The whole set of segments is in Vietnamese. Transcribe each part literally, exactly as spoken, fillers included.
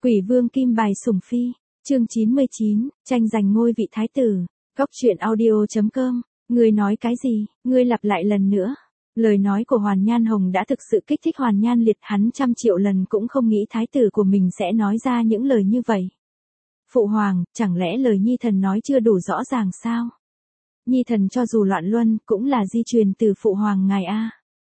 Quỷ vương kim bài sủng phi, chương chín mươi chín, tranh giành ngôi vị thái tử. Góc truyện audio.com, ngươi nói cái gì, ngươi lặp lại lần nữa. Lời nói của Hoàn Nhan Hồng đã thực sự kích thích Hoàn Nhan Liệt, hắn trăm triệu lần cũng không nghĩ thái tử của mình sẽ nói ra những lời như vậy. Phụ hoàng, chẳng lẽ lời Nhi thần nói chưa đủ rõ ràng sao? Nhi thần cho dù loạn luân, cũng là di truyền từ phụ hoàng ngài a.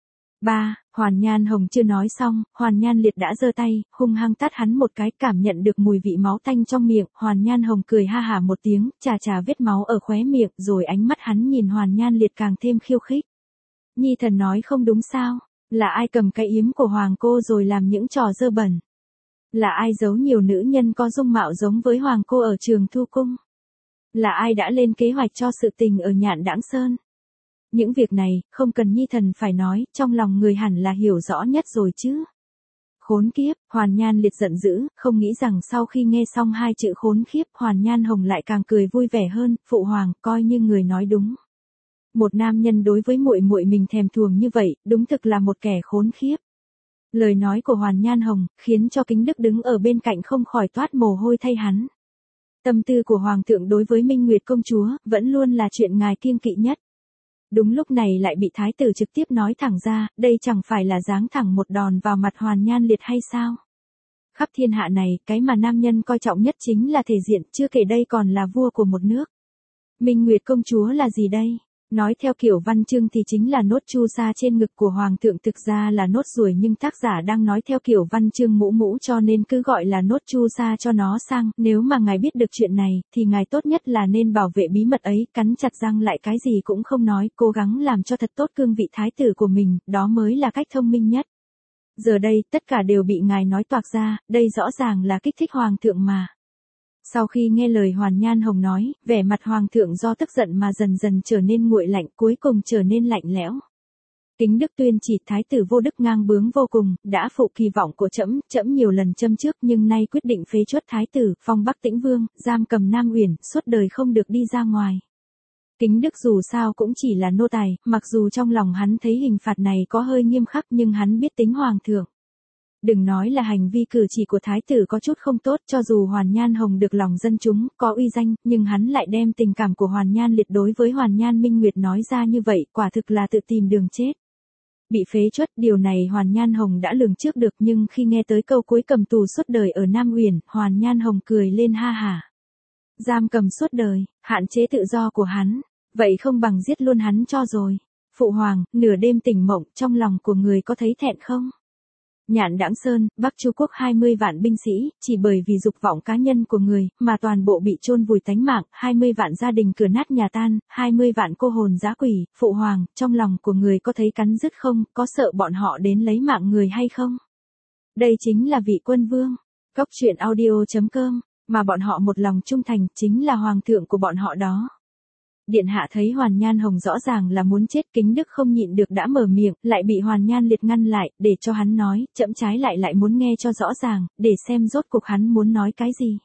Ba, Hoàn Nhan Hồng chưa nói xong, Hoàn Nhan Liệt đã giơ tay, hung hăng tát hắn một cái, cảm nhận được mùi vị máu tanh trong miệng, Hoàn Nhan Hồng cười ha hả một tiếng, chà chà vết máu ở khóe miệng, rồi ánh mắt hắn nhìn Hoàn Nhan Liệt càng thêm khiêu khích. Nhi thần nói không đúng sao? Là ai cầm cái yếm của hoàng cô rồi làm những trò dơ bẩn? Là ai giấu nhiều nữ nhân có dung mạo giống với hoàng cô ở Trường Thu Cung? Là ai đã lên kế hoạch cho sự tình ở Nhạn Đãng Sơn? Những việc này, không cần Nhi thần phải nói, trong lòng người hẳn là hiểu rõ nhất rồi chứ. Khốn kiếp, Hoàn Nhan Liệt giận dữ, không nghĩ rằng sau khi nghe xong hai chữ khốn khiếp, Hoàn Nhan Hồng lại càng cười vui vẻ hơn, phụ hoàng, coi như người nói đúng. Một nam nhân đối với muội muội mình thèm thuồng như vậy, đúng thực là một kẻ khốn khiếp. Lời nói của Hoàn Nhan Hồng, khiến cho Kính Đức đứng ở bên cạnh không khỏi toát mồ hôi thay hắn. Tâm tư của Hoàng thượng đối với Minh Nguyệt công chúa, vẫn luôn là chuyện ngài kiêng kỵ nhất. Đúng lúc này lại bị thái tử trực tiếp nói thẳng ra, đây chẳng phải là giáng thẳng một đòn vào mặt Hoàn Nhan Liệt hay sao? Khắp thiên hạ này, cái mà nam nhân coi trọng nhất chính là thể diện, chưa kể đây còn là vua của một nước. Minh Nguyệt công chúa là gì đây? Nói theo kiểu văn chương thì chính là nốt chu sa trên ngực của hoàng thượng, thực ra là nốt ruồi, nhưng tác giả đang nói theo kiểu văn chương mũ mũ cho nên cứ gọi là nốt chu sa cho nó sang. Nếu mà ngài biết được chuyện này, thì ngài tốt nhất là nên bảo vệ bí mật ấy, cắn chặt răng lại cái gì cũng không nói, cố gắng làm cho thật tốt cương vị thái tử của mình, đó mới là cách thông minh nhất. Giờ đây, tất cả đều bị ngài nói toạc ra, đây rõ ràng là kích thích hoàng thượng mà. Sau khi nghe lời Hoàn Nhan Hồng nói, vẻ mặt hoàng thượng do tức giận mà dần dần trở nên nguội lạnh, cuối cùng trở nên lạnh lẽo. Kính Đức tuyên chỉ thái tử vô đức ngang bướng vô cùng, đã phụ kỳ vọng của trẫm, trẫm nhiều lần châm trước nhưng nay quyết định phế truất thái tử, phong Bắc Tĩnh Vương, giam cầm Nam Uyển, suốt đời không được đi ra ngoài. Kính Đức dù sao cũng chỉ là nô tài, mặc dù trong lòng hắn thấy hình phạt này có hơi nghiêm khắc nhưng hắn biết tính hoàng thượng. Đừng nói là hành vi cử chỉ của thái tử có chút không tốt, cho dù Hoàn Nhan Hồng được lòng dân chúng, có uy danh, nhưng hắn lại đem tình cảm của Hoàn Nhan Liệt đối với Hoàn Nhan Minh Nguyệt nói ra như vậy, quả thực là tự tìm đường chết. Bị phế truất, điều này Hoàn Nhan Hồng đã lường trước được, nhưng khi nghe tới câu cuối cầm tù suốt đời ở Nam Uyển, Hoàn Nhan Hồng cười lên ha hả. Giam cầm suốt đời, hạn chế tự do của hắn, vậy không bằng giết luôn hắn cho rồi. Phụ hoàng, nửa đêm tỉnh mộng, trong lòng của người có thấy thẹn không? Nhạn Đãng Sơn, Bắc Chu quốc hai mươi vạn binh sĩ, chỉ bởi vì dục vọng cá nhân của người, mà toàn bộ bị chôn vùi tánh mạng, hai mươi vạn gia đình cửa nát nhà tan, hai mươi vạn cô hồn dã quỷ, phụ hoàng, trong lòng của người có thấy cắn rứt không, có sợ bọn họ đến lấy mạng người hay không? Đây chính là vị quân vương, góc truyện audio.com, mà bọn họ một lòng trung thành, chính là hoàng thượng của bọn họ đó. Điện hạ thấy Hoàn Nhan Hồng rõ ràng là muốn chết, Kính Đức không nhịn được đã mở miệng, lại bị Hoàn Nhan Liệt ngăn lại, để cho hắn nói, chậm trái lại lại muốn nghe cho rõ ràng, để xem rốt cuộc hắn muốn nói cái gì.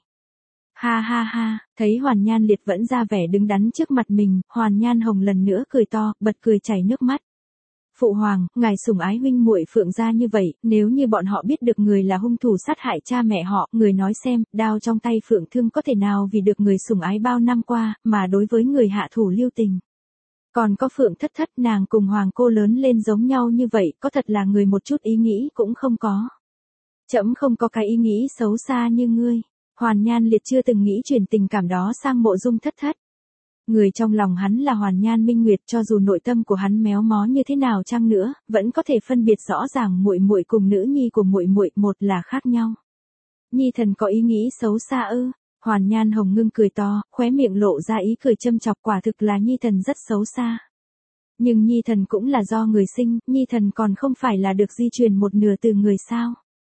Ha ha ha, thấy Hoàn Nhan Liệt vẫn ra vẻ đứng đắn trước mặt mình, Hoàn Nhan Hồng lần nữa cười to, bật cười chảy nước mắt. Phụ hoàng, ngài sủng ái huynh muội Phượng gia như vậy, nếu như bọn họ biết được người là hung thủ sát hại cha mẹ họ, người nói xem, đao trong tay Phượng Thương có thể nào vì được người sủng ái bao năm qua, mà đối với người hạ thủ lưu tình. Còn có Phượng Thất Thất, nàng cùng hoàng cô lớn lên giống nhau như vậy, có thật là người một chút ý nghĩ cũng không có. Trẫm không có cái ý nghĩ xấu xa như ngươi. Hoàn Nhan Liệt chưa từng nghĩ chuyển tình cảm đó sang Mộ Dung Thất Thất. Người trong lòng hắn là Hoàn Nhan Minh Nguyệt, cho dù nội tâm của hắn méo mó như thế nào chăng nữa, vẫn có thể phân biệt rõ ràng muội muội cùng nữ nhi của muội muội một là khác nhau. Nhi thần có ý nghĩ xấu xa ư? Hoàn Nhan Hồng ngưng cười to, khóe miệng lộ ra ý cười châm chọc, quả thực là Nhi thần rất xấu xa. Nhưng Nhi thần cũng là do người sinh, Nhi thần còn không phải là được di truyền một nửa từ người sao?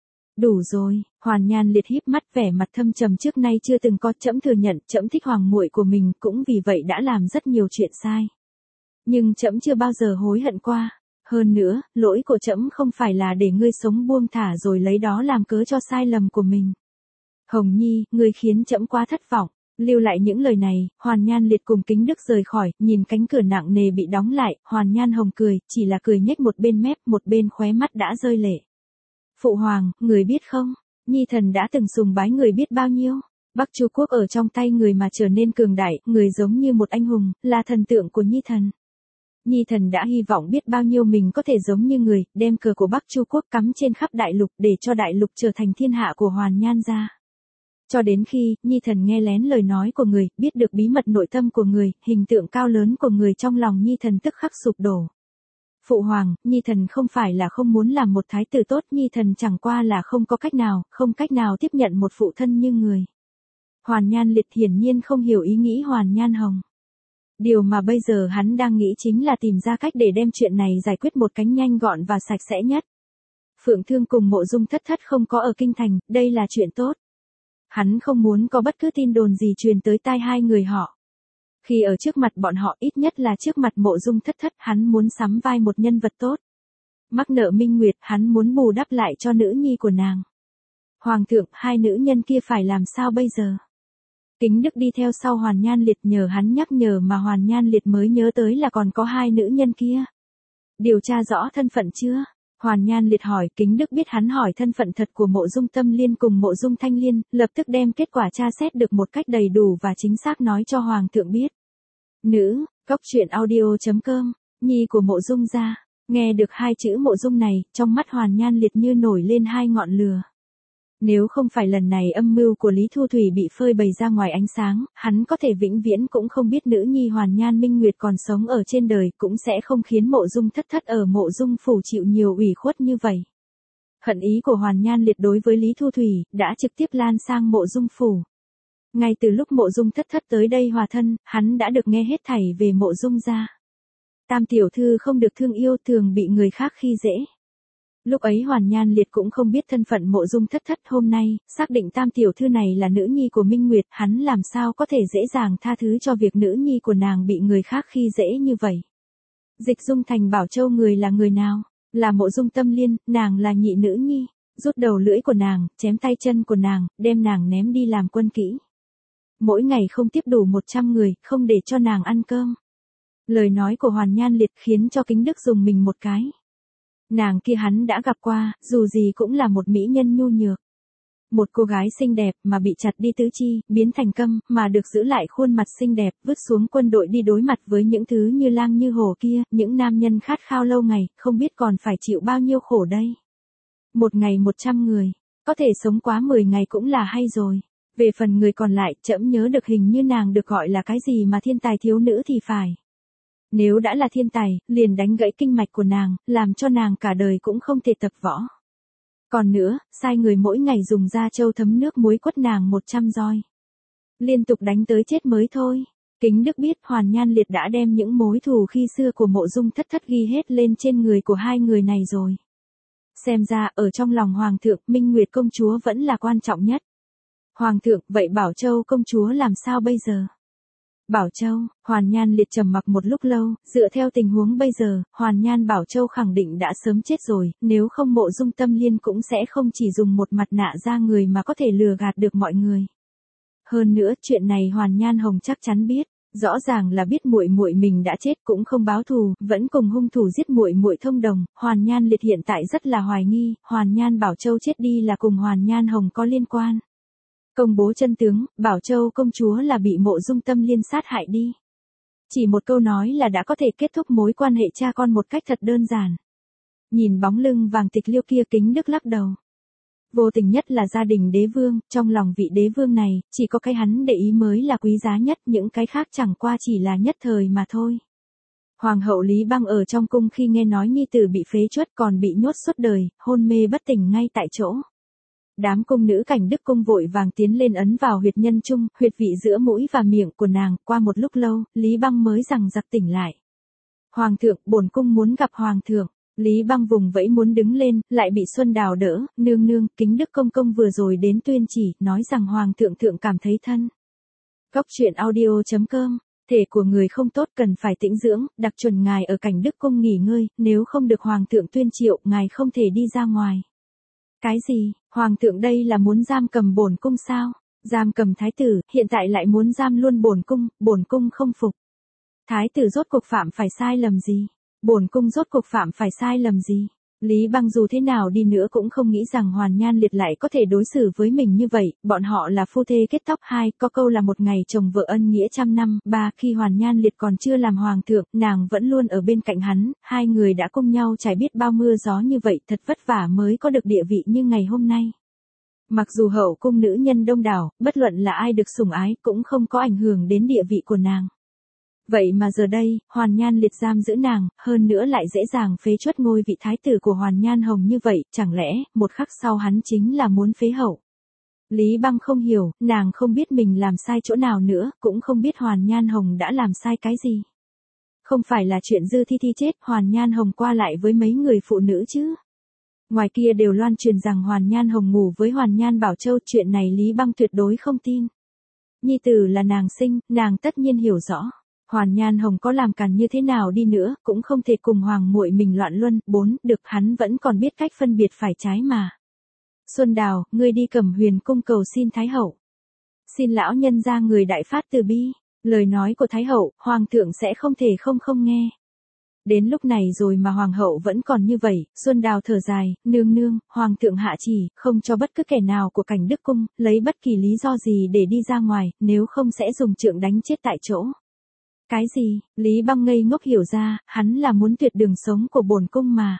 Đủ rồi, Hoàn Nhan Liệt híp mắt, vẻ mặt thâm trầm, trước nay chưa từng có, trẫm thừa nhận, trẫm thích hoàng muội của mình, cũng vì vậy đã làm rất nhiều chuyện sai. Nhưng trẫm chưa bao giờ hối hận qua. Hơn nữa, lỗi của trẫm không phải là để ngươi sống buông thả rồi lấy đó làm cớ cho sai lầm của mình. Hồng Nhi, ngươi khiến trẫm quá thất vọng. Lưu lại những lời này, Hoàn Nhan Liệt cùng Kính Đức rời khỏi, nhìn cánh cửa nặng nề bị đóng lại, Hoàn Nhan Hồng cười, chỉ là cười nhếch một bên mép, một bên khóe mắt đã rơi lệ. Phụ hoàng, người biết không, Nhi thần đã từng sùng bái người biết bao nhiêu. Bắc Chu quốc ở trong tay người mà trở nên cường đại, người giống như một anh hùng, là thần tượng của Nhi thần. Nhi thần đã hy vọng biết bao nhiêu mình có thể giống như người, đem cờ của Bắc Chu quốc cắm trên khắp đại lục để cho đại lục trở thành thiên hạ của Hoàn Nhan gia. Cho đến khi, Nhi thần nghe lén lời nói của người, biết được bí mật nội tâm của người, hình tượng cao lớn của người trong lòng Nhi thần tức khắc sụp đổ. Phụ hoàng, Nhi thần không phải là không muốn làm một thái tử tốt, Nhi thần chẳng qua là không có cách nào, không cách nào tiếp nhận một phụ thân như người. Hoàn Nhan Liệt hiển nhiên không hiểu ý nghĩ Hoàn Nhan Hồng. Điều mà bây giờ hắn đang nghĩ chính là tìm ra cách để đem chuyện này giải quyết một cách nhanh gọn và sạch sẽ nhất. Phượng Thương cùng Mộ Dung Thất Thất không có ở kinh thành, đây là chuyện tốt. Hắn không muốn có bất cứ tin đồn gì truyền tới tai hai người họ. Khi ở trước mặt bọn họ, ít nhất là trước mặt Mộ Dung Thất Thất, hắn muốn sắm vai một nhân vật tốt. Mắc nợ Minh Nguyệt, hắn muốn bù đắp lại cho nữ nhi của nàng. Hoàng thượng, hai nữ nhân kia phải làm sao bây giờ? Kính Đức đi theo sau Hoàn Nhan Liệt, nhờ hắn nhắc nhở mà Hoàn Nhan Liệt mới nhớ tới là còn có hai nữ nhân kia. Điều tra rõ thân phận chưa? Hoàn Nhan Liệt hỏi. Kính Đức biết hắn hỏi thân phận thật của Mộ Dung Tâm Liên cùng Mộ Dung Thanh Liên, lập tức đem kết quả tra xét được một cách đầy đủ và chính xác nói cho Hoàng thượng biết. Nữ, góc truyện audio chấm com, nhi của Mộ Dung gia. Nghe được hai chữ Mộ Dung này, trong mắt Hoàn Nhan Liệt như nổi lên hai ngọn lửa. Nếu không phải lần này âm mưu của Lý Thu Thủy bị phơi bày ra ngoài ánh sáng, hắn có thể vĩnh viễn cũng không biết nữ nhi Hoàn Nhan Minh Nguyệt còn sống ở trên đời, cũng sẽ không khiến Mộ Dung Thất Thất ở Mộ Dung phủ chịu nhiều ủy khuất như vậy. Hận ý của Hoàn Nhan Liệt đối với Lý Thu Thủy đã trực tiếp lan sang Mộ Dung phủ. Ngay từ lúc Mộ Dung Thất Thất tới đây hòa thân, hắn đã được nghe hết thảy về Mộ Dung gia. Tam tiểu thư không được thương yêu, thường bị người khác khi dễ. Lúc ấy Hoàn Nhan Liệt cũng không biết thân phận Mộ Dung Thất Thất, hôm nay, xác định tam tiểu thư này là nữ nhi của Minh Nguyệt, hắn làm sao có thể dễ dàng tha thứ cho việc nữ nhi của nàng bị người khác khi dễ như vậy. Dịch Dung thành Bảo Châu người là người nào? Là Mộ Dung Tâm Liên, nàng là nhị nữ nhi, rút đầu lưỡi của nàng, chém tay chân của nàng, đem nàng ném đi làm quân kỹ. Mỗi ngày không tiếp đủ một trăm người, không để cho nàng ăn cơm. Lời nói của Hoàn Nhan Liệt khiến cho Kính Đức dùng mình một cái. Nàng kia hắn đã gặp qua, dù gì cũng là một mỹ nhân nhu nhược. Một cô gái xinh đẹp mà bị chặt đi tứ chi, biến thành câm, mà được giữ lại khuôn mặt xinh đẹp, vứt xuống quân đội đi đối mặt với những thứ như lang như hổ kia, những nam nhân khát khao lâu ngày, không biết còn phải chịu bao nhiêu khổ đây. Một ngày một trăm người, có thể sống quá mười ngày cũng là hay rồi. Về phần người còn lại, trẫm nhớ được hình như nàng được gọi là cái gì mà thiên tài thiếu nữ thì phải. Nếu đã là thiên tài, liền đánh gãy kinh mạch của nàng, làm cho nàng cả đời cũng không thể tập võ. Còn nữa, sai người mỗi ngày dùng da trâu thấm nước muối quất nàng một trăm roi. Liên tục đánh tới chết mới thôi. Kính Đức biết Hoàn Nhan Liệt đã đem những mối thù khi xưa của Mộ Dung Thất Thất ghi hết lên trên người của hai người này rồi. Xem ra, ở trong lòng Hoàng thượng, Minh Nguyệt công chúa vẫn là quan trọng nhất. Hoàng thượng, vậy Bảo Châu công chúa làm sao bây giờ? Bảo Châu, Hoàn Nhan Liệt trầm mặc một lúc lâu, dựa theo tình huống bây giờ, Hoàn Nhan Bảo Châu khẳng định đã sớm chết rồi, nếu không Mộ Dung Tâm Liên cũng sẽ không chỉ dùng một mặt nạ ra người mà có thể lừa gạt được mọi người. Hơn nữa, chuyện này Hoàn Nhan Hồng chắc chắn biết, rõ ràng là biết muội muội mình đã chết cũng không báo thù, vẫn cùng hung thủ giết muội muội thông đồng. Hoàn Nhan Liệt hiện tại rất là hoài nghi, Hoàn Nhan Bảo Châu chết đi là cùng Hoàn Nhan Hồng có liên quan. Công bố chân tướng, Bảo Châu công chúa là bị Mộ Dung Tâm Liên sát hại đi. Chỉ một câu nói là đã có thể kết thúc mối quan hệ cha con một cách thật đơn giản. Nhìn bóng lưng vàng tịch liêu kia, Kính Đức lắc đầu. Vô tình nhất là gia đình đế vương, trong lòng vị đế vương này, chỉ có cái hắn để ý mới là quý giá nhất, những cái khác chẳng qua chỉ là nhất thời mà thôi. Hoàng hậu Lý Băng ở trong cung khi nghe nói nhi tử bị phế truất còn bị nhốt suốt đời, hôn mê bất tỉnh ngay tại chỗ. Đám cung nữ cảnh Đức cung vội vàng tiến lên ấn vào huyệt nhân trung, huyệt vị giữa mũi và miệng của nàng, qua một lúc lâu, Lý Băng mới rằng giặc tỉnh lại. Hoàng thượng, bổn cung muốn gặp Hoàng thượng. Lý Băng vùng vẫy muốn đứng lên, lại bị Xuân Đào đỡ, nương nương, Kính Đức công công vừa rồi đến tuyên chỉ, nói rằng Hoàng thượng thượng cảm thấy thân. Góc truyện audio chấm com, thể của người không tốt cần phải tĩnh dưỡng, đặc chuẩn ngài ở cảnh Đức cung nghỉ ngơi, nếu không được Hoàng thượng tuyên triệu, ngài không thể đi ra ngoài. Cái gì, Hoàng thượng đây là muốn giam cầm bổn cung sao? Giam cầm thái tử, hiện tại lại muốn giam luôn bổn cung, bổn cung không phục. Thái tử rốt cuộc phạm phải sai lầm gì? Bổn cung rốt cuộc phạm phải sai lầm gì? Lý Băng dù thế nào đi nữa cũng không nghĩ rằng Hoàn Nhan Liệt lại có thể đối xử với mình như vậy, bọn họ là phu thê kết tóc. Hai, có câu là một ngày chồng vợ ân nghĩa trăm năm. Ba, khi Hoàn Nhan Liệt còn chưa làm hoàng thượng, nàng vẫn luôn ở bên cạnh hắn, hai người đã cùng nhau trải biết bao mưa gió như vậy, thật vất vả mới có được địa vị như ngày hôm nay. Mặc dù hậu cung nữ nhân đông đảo, bất luận là ai được sủng ái cũng không có ảnh hưởng đến địa vị của nàng. Vậy mà giờ đây, Hoàn Nhan Liệt giam giữ nàng, hơn nữa lại dễ dàng phế truất ngôi vị thái tử của Hoàn Nhan Hồng như vậy, chẳng lẽ, một khắc sau hắn chính là muốn phế hậu. Lý Băng không hiểu, nàng không biết mình làm sai chỗ nào nữa, cũng không biết Hoàn Nhan Hồng đã làm sai cái gì. Không phải là chuyện Dư Thi Thi chết, Hoàn Nhan Hồng qua lại với mấy người phụ nữ chứ. Ngoài kia đều loan truyền rằng Hoàn Nhan Hồng ngủ với Hoàn Nhan Bảo Châu, chuyện này Lý Băng tuyệt đối không tin. Nhi tử là nàng sinh, nàng tất nhiên hiểu rõ. Hoàn Nhan Hồng có làm càn như thế nào đi nữa, cũng không thể cùng hoàng muội mình loạn luân. Bốn, được hắn vẫn còn biết cách phân biệt phải trái mà. Xuân Đào, ngươi đi Cẩm Huyền cung cầu xin Thái hậu. Xin lão nhân ra người đại phát từ bi, lời nói của Thái hậu, hoàng thượng sẽ không thể không không nghe. Đến lúc này rồi mà hoàng hậu vẫn còn như vậy. Xuân Đào thở dài, nương nương, hoàng thượng hạ chỉ, không cho bất cứ kẻ nào của Cảnh Đức cung, lấy bất kỳ lý do gì để đi ra ngoài, nếu không sẽ dùng trượng đánh chết tại chỗ. Cái gì? Lý Băng ngây ngốc hiểu ra, hắn là muốn tuyệt đường sống của bổn cung mà.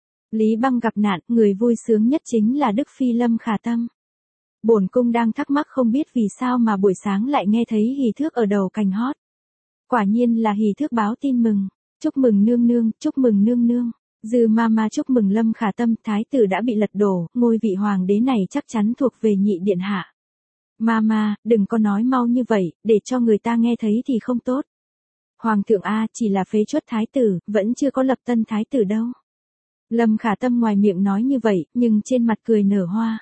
Lý Băng gặp nạn, người vui sướng nhất chính là Đức Phi Lâm Khả Tâm. Bổn cung đang thắc mắc không biết vì sao mà buổi sáng lại nghe thấy hỉ thước ở đầu cành hót. Quả nhiên là hỉ thước báo tin mừng. Chúc mừng nương nương, chúc mừng nương nương. Dư Mama chúc mừng Lâm Khả Tâm, thái tử đã bị lật đổ, ngôi vị hoàng đế này chắc chắn thuộc về nhị điện hạ. Mama, đừng có nói mau như vậy, để cho người ta nghe thấy thì không tốt. Hoàng thượng A, chỉ là phế truất thái tử, vẫn chưa có lập tân thái tử đâu. Lâm Khả Tâm ngoài miệng nói như vậy, nhưng trên mặt cười nở hoa.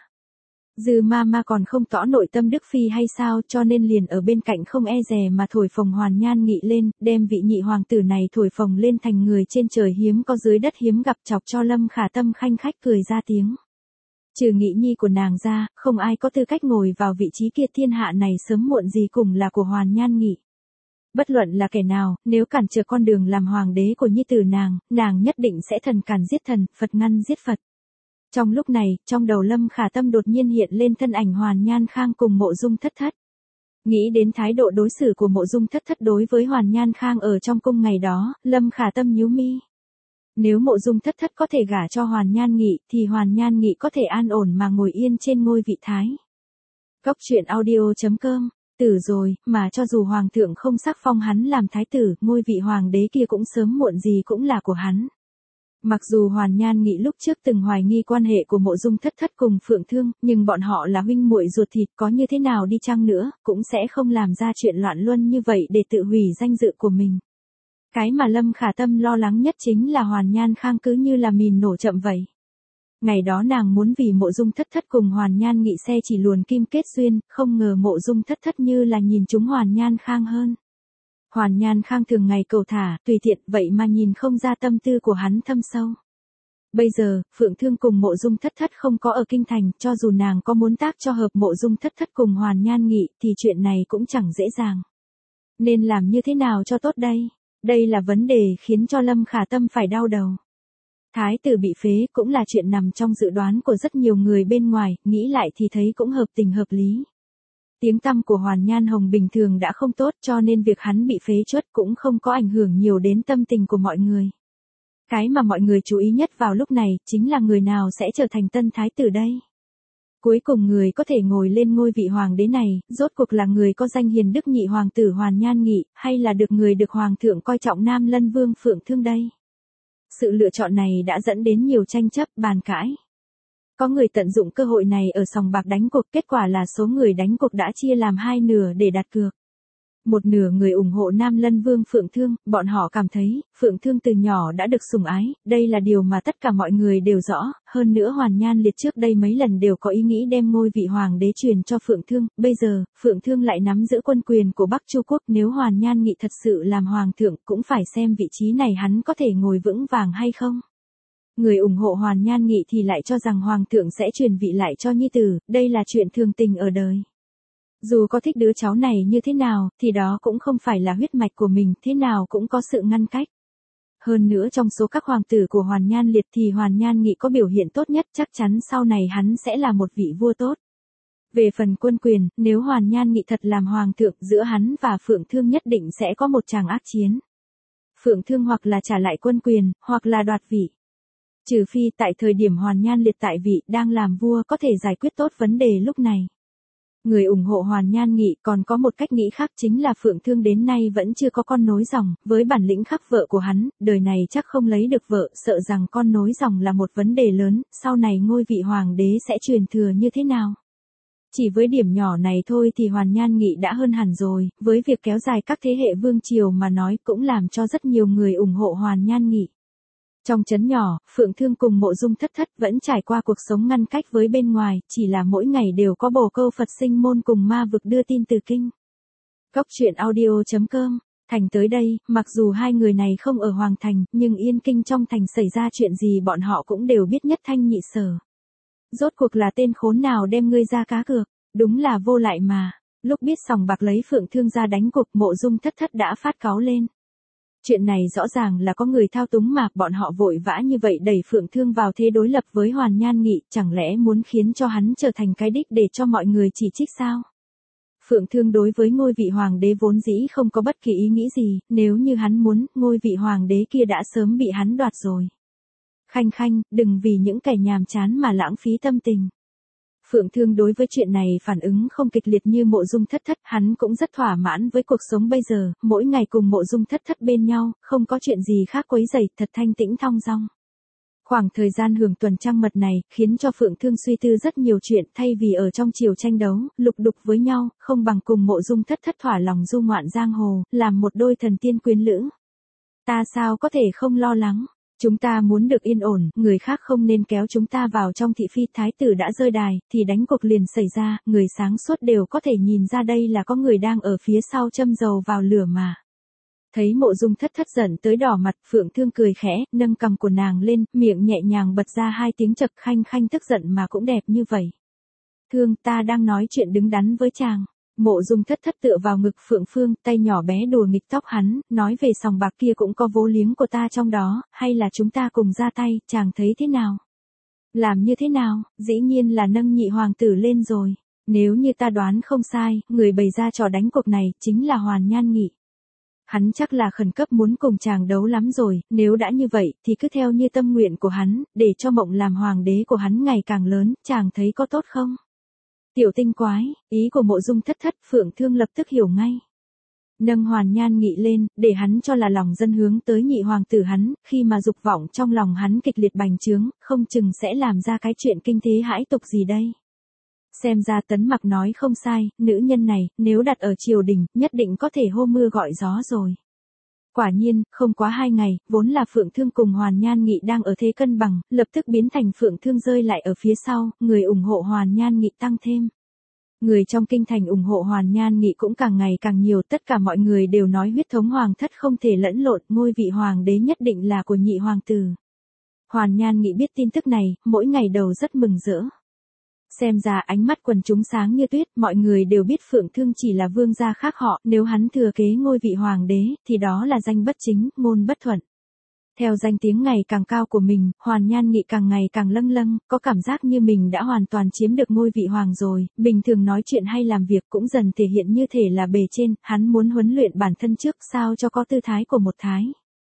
Dư Mama còn không tỏ nội tâm Đức Phi hay sao, cho nên liền ở bên cạnh không e dè mà thổi phồng Hoàn Nhan Nghị lên, đem vị nhị hoàng tử này thổi phồng lên thành người trên trời hiếm có dưới đất hiếm gặp, chọc cho Lâm Khả Tâm khanh khách cười ra tiếng. Trừ Nghị nhi của nàng ra, không ai có tư cách ngồi vào vị trí kia, thiên hạ này sớm muộn gì cùng là của Hoàn Nhan Nghị. Bất luận là kẻ nào, nếu cản trở con đường làm hoàng đế của nhi tử nàng, nàng nhất định sẽ thần cản giết thần, Phật ngăn giết Phật. Trong lúc này, trong đầu Lâm Khả Tâm đột nhiên hiện lên thân ảnh Hoàn Nhan Khang cùng Mộ Dung Thất Thất. Nghĩ đến thái độ đối xử của Mộ Dung Thất Thất đối với Hoàn Nhan Khang ở trong cung ngày đó, Lâm Khả Tâm nhíu mi. Nếu Mộ Dung Thất Thất có thể gả cho Hoàn Nhan Nghị, thì Hoàn Nhan Nghị có thể an ổn mà ngồi yên trên ngôi vị thái. Góc truyện audio chấm com. Tử rồi, mà cho dù hoàng thượng không sắc phong hắn làm thái tử, ngôi vị hoàng đế kia cũng sớm muộn gì cũng là của hắn. Mặc dù Hoàn Nhan Nghị lúc trước từng hoài nghi quan hệ của Mộ Dung Thất Thất cùng Phượng Thương, nhưng bọn họ là huynh muội ruột thịt, có như thế nào đi chăng nữa, cũng sẽ không làm ra chuyện loạn luân như vậy để tự hủy danh dự của mình. Cái mà Lâm Khả Tâm lo lắng nhất chính là Hoàn Nhan Khang cứ như là mìn nổ chậm vậy. Ngày đó nàng muốn vì Mộ Dung Thất Thất cùng Hoàn Nhan Nghị xe chỉ luồn kim kết duyên, không ngờ Mộ Dung Thất Thất như là nhìn chúng Hoàn Nhan Khang hơn. Hoàn Nhan Khang thường ngày cầu thả, tùy tiện, vậy mà nhìn không ra tâm tư của hắn thâm sâu. Bây giờ, Phượng Thương cùng Mộ Dung Thất Thất không có ở kinh thành, cho dù nàng có muốn tác cho hợp Mộ Dung Thất Thất cùng Hoàn Nhan Nghị, thì chuyện này cũng chẳng dễ dàng. Nên làm như thế nào cho tốt đây? Đây là vấn đề khiến cho Lâm Khả Tâm phải đau đầu. Thái tử bị phế cũng là chuyện nằm trong dự đoán của rất nhiều người bên ngoài, nghĩ lại thì thấy cũng hợp tình hợp lý. Tiếng tăm của Hoàn Nhan Hồng bình thường đã không tốt, cho nên việc hắn bị phế truất cũng không có ảnh hưởng nhiều đến tâm tình của mọi người. Cái mà mọi người chú ý nhất vào lúc này, chính là người nào sẽ trở thành tân thái tử đây. Cuối cùng người có thể ngồi lên ngôi vị hoàng đế này, rốt cuộc là người có danh hiền đức nhị hoàng tử Hoàn Nhan Nghị, hay là được người được hoàng thượng coi trọng Nam Lân Vương Phượng Thương đây? Sự lựa chọn này đã dẫn đến nhiều tranh chấp, bàn cãi. Có người tận dụng cơ hội này ở sòng bạc đánh cuộc, kết quả là số người đánh cuộc đã chia làm hai nửa để đặt cược. Một nửa người ủng hộ Nam Lân Vương Phượng Thương, bọn họ cảm thấy, Phượng Thương từ nhỏ đã được sủng ái, đây là điều mà tất cả mọi người đều rõ, hơn nữa Hoàn Nhan Liệt trước đây mấy lần đều có ý nghĩ đem ngôi vị hoàng đế truyền cho Phượng Thương, bây giờ, Phượng Thương lại nắm giữ quân quyền của Bắc Chu Quốc, nếu Hoàn Nhan Nghị thật sự làm hoàng thượng, cũng phải xem vị trí này hắn có thể ngồi vững vàng hay không. Người ủng hộ Hoàn Nhan Nghị thì lại cho rằng hoàng thượng sẽ truyền vị lại cho nhi tử, đây là chuyện thường tình ở đời. Dù có thích đứa cháu này như thế nào, thì đó cũng không phải là huyết mạch của mình, thế nào cũng có sự ngăn cách. Hơn nữa trong số các hoàng tử của Hoàn Nhan Liệt thì Hoàn Nhan Nghị có biểu hiện tốt nhất, chắc chắn sau này hắn sẽ là một vị vua tốt. Về phần quân quyền, nếu Hoàn Nhan Nghị thật làm hoàng thượng, giữa hắn và Phượng Thương nhất định sẽ có một tràng ác chiến. Phượng Thương hoặc là trả lại quân quyền, hoặc là đoạt vị. Trừ phi tại thời điểm Hoàn Nhan Liệt tại vị đang làm vua có thể giải quyết tốt vấn đề lúc này. Người ủng hộ Hoàn Nhan Nghị còn có một cách nghĩ khác, chính là Phượng Thương đến nay vẫn chưa có con nối dòng, với bản lĩnh khắc vợ của hắn, đời này chắc không lấy được vợ, sợ rằng con nối dòng là một vấn đề lớn, sau này ngôi vị hoàng đế sẽ truyền thừa như thế nào. Chỉ với điểm nhỏ này thôi thì Hoàn Nhan Nghị đã hơn hẳn rồi, với việc kéo dài các thế hệ vương triều mà nói cũng làm cho rất nhiều người ủng hộ Hoàn Nhan Nghị. Trong trấn nhỏ, Phượng Thương cùng Mộ Dung Thất Thất vẫn trải qua cuộc sống ngăn cách với bên ngoài, chỉ là mỗi ngày đều có bồ câu Phật sinh môn cùng ma vực đưa tin từ kinh. Cốc truyện audio chấm com. Thành tới đây, mặc dù hai người này không ở Hoàng Thành, nhưng Yên Kinh trong thành xảy ra chuyện gì bọn họ cũng đều biết nhất thanh nhị sở. Rốt cuộc là tên khốn nào đem ngươi ra cá cược, đúng là vô lại mà. Lúc biết Sòng Bạc lấy Phượng Thương ra đánh cuộc, Mộ Dung Thất Thất đã phát cáu lên. Chuyện này rõ ràng là có người thao túng mà, bọn họ vội vã như vậy đẩy Phượng Thương vào thế đối lập với Hoàn Nhan Nghị, chẳng lẽ muốn khiến cho hắn trở thành cái đích để cho mọi người chỉ trích sao? Phượng Thương đối với ngôi vị hoàng đế vốn dĩ không có bất kỳ ý nghĩ gì, nếu như hắn muốn, ngôi vị hoàng đế kia đã sớm bị hắn đoạt rồi. Khanh khanh, đừng vì những kẻ nhàm chán mà lãng phí tâm tình. Phượng Thương đối với chuyện này phản ứng không kịch liệt như Mộ Dung Thất Thất, hắn cũng rất thỏa mãn với cuộc sống bây giờ, mỗi ngày cùng Mộ Dung Thất Thất bên nhau, không có chuyện gì khác quấy rầy, thật thanh tĩnh thong dong. Khoảng thời gian hưởng tuần trăng mật này, khiến cho Phượng Thương suy tư rất nhiều chuyện, thay vì ở trong triều tranh đấu, lục đục với nhau, không bằng cùng Mộ Dung Thất Thất thỏa lòng du ngoạn giang hồ, làm một đôi thần tiên quyến lữ. Ta sao có thể không lo lắng? Chúng ta muốn được yên ổn, người khác không nên kéo chúng ta vào trong thị phi. Thái tử đã rơi đài, thì đánh cuộc liền xảy ra, người sáng suốt đều có thể nhìn ra đây là có người đang ở phía sau châm dầu vào lửa mà. Thấy Mộ Dung Thất Thất giận tới đỏ mặt, Phượng Thương cười khẽ, nâng cằm của nàng lên, miệng nhẹ nhàng bật ra hai tiếng chật. Khanh khanh tức giận mà cũng đẹp như vậy. Thương, ta đang nói chuyện đứng đắn với chàng. Mộ Dung Thất Thất tựa vào ngực Phượng Phương, tay nhỏ bé đùa nghịch tóc hắn, nói về sòng bạc kia cũng có vố liếng của ta trong đó, hay là chúng ta cùng ra tay, chàng thấy thế nào? Làm như thế nào? Dĩ nhiên là nâng nhị hoàng tử lên rồi. Nếu như ta đoán không sai, người bày ra trò đánh cuộc này chính là Hoàn Nhan Nghị. Hắn chắc là khẩn cấp muốn cùng chàng đấu lắm rồi, nếu đã như vậy thì cứ theo như tâm nguyện của hắn, để cho mộng làm hoàng đế của hắn ngày càng lớn, chàng thấy có tốt không? Tiểu tinh quái, ý của Mộ Dung Thất Thất, Phượng Thương lập tức hiểu ngay. Nâng Hoàn Nhan Nghị lên, để hắn cho là lòng dân hướng tới nhị hoàng tử hắn, khi mà dục vọng trong lòng hắn kịch liệt bành trướng, không chừng sẽ làm ra cái chuyện kinh thế hãi tục gì đây. Xem ra Tấn Mặc nói không sai, nữ nhân này, nếu đặt ở triều đình, nhất định có thể hô mưa gọi gió rồi. Quả nhiên, không quá hai ngày, vốn là Phượng Thương cùng Hoàn Nhan Nghị đang ở thế cân bằng, lập tức biến thành Phượng Thương rơi lại ở phía sau, người ủng hộ Hoàn Nhan Nghị tăng thêm. Người trong kinh thành ủng hộ Hoàn Nhan Nghị cũng càng ngày càng nhiều, tất cả mọi người đều nói huyết thống hoàng thất không thể lẫn lộn, ngôi vị hoàng đế nhất định là của nhị hoàng tử. Hoàn Nhan Nghị biết tin tức này, mỗi ngày đầu rất mừng rỡ. Xem ra ánh mắt quần chúng sáng như tuyết, mọi người đều biết Phượng Thương chỉ là vương gia khác họ, nếu hắn thừa kế ngôi vị hoàng đế, thì đó là danh bất chính, ngôn bất thuận. Theo danh tiếng ngày càng cao của mình, Hoàn Nhan Nghị càng ngày càng lâng lâng, có cảm giác như mình đã hoàn toàn chiếm được ngôi vị hoàng rồi, bình thường nói chuyện hay làm việc cũng dần thể hiện như thể là bề trên, hắn muốn huấn luyện bản thân trước sao cho có tư thái của một thái.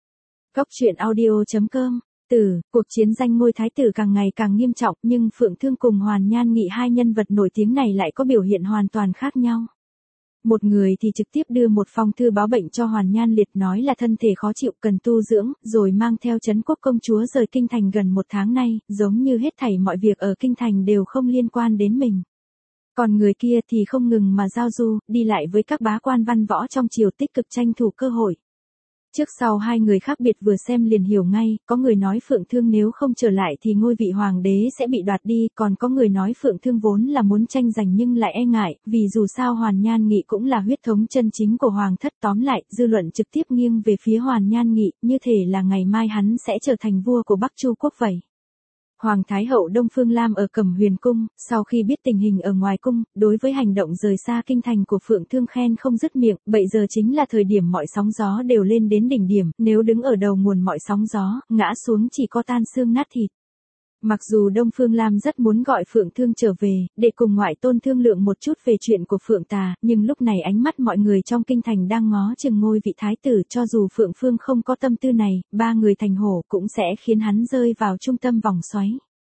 Cốc truyện audio chấm com. Tử, cuộc chiến danh ngôi thái tử càng ngày càng nghiêm trọng, nhưng Phượng Thương cùng Hoàn Nhan Nghị hai nhân vật nổi tiếng này lại có biểu hiện hoàn toàn khác nhau. Một người thì trực tiếp đưa một phong thư báo bệnh cho Hoàn Nhan Liệt, nói là thân thể khó chịu cần tu dưỡng, rồi mang theo Trấn Quốc công chúa rời kinh thành gần một tháng nay, giống như hết thảy mọi việc ở kinh thành đều không liên quan đến mình. Còn người kia thì không ngừng mà giao du, đi lại với các bá quan văn võ trong triều, tích cực tranh thủ cơ hội. Trước sau hai người khác biệt vừa xem liền hiểu ngay, có người nói Phượng Thương nếu không trở lại thì ngôi vị hoàng đế sẽ bị đoạt đi, còn có người nói Phượng Thương vốn là muốn tranh giành nhưng lại e ngại, vì dù sao Hoàn Nhan Nghị cũng là huyết thống chân chính của hoàng thất. Tóm lại, dư luận trực tiếp nghiêng về phía Hoàn Nhan Nghị, như thể là ngày mai hắn sẽ trở thành vua của Bắc Chu quốc vậy. Hoàng Thái hậu Đông Phương Lam ở Cẩm Huyền Cung, sau khi biết tình hình ở ngoài cung, đối với hành động rời xa kinh thành của Phượng Thương khen không dứt miệng, bây giờ chính là thời điểm mọi sóng gió đều lên đến đỉnh điểm, nếu đứng ở đầu nguồn mọi sóng gió, ngã xuống chỉ có tan xương nát thịt. Mặc dù Đông Phương Lam rất muốn gọi Phượng Thương trở về, để cùng ngoại tôn thương lượng một chút về chuyện của Phượng Tà, nhưng lúc này ánh mắt mọi người trong kinh thành đang ngó chừng ngôi vị thái tử, cho dù Phượng Phương không có tâm tư này, ba người thành hổ cũng sẽ khiến hắn rơi vào trung tâm vòng xoáy.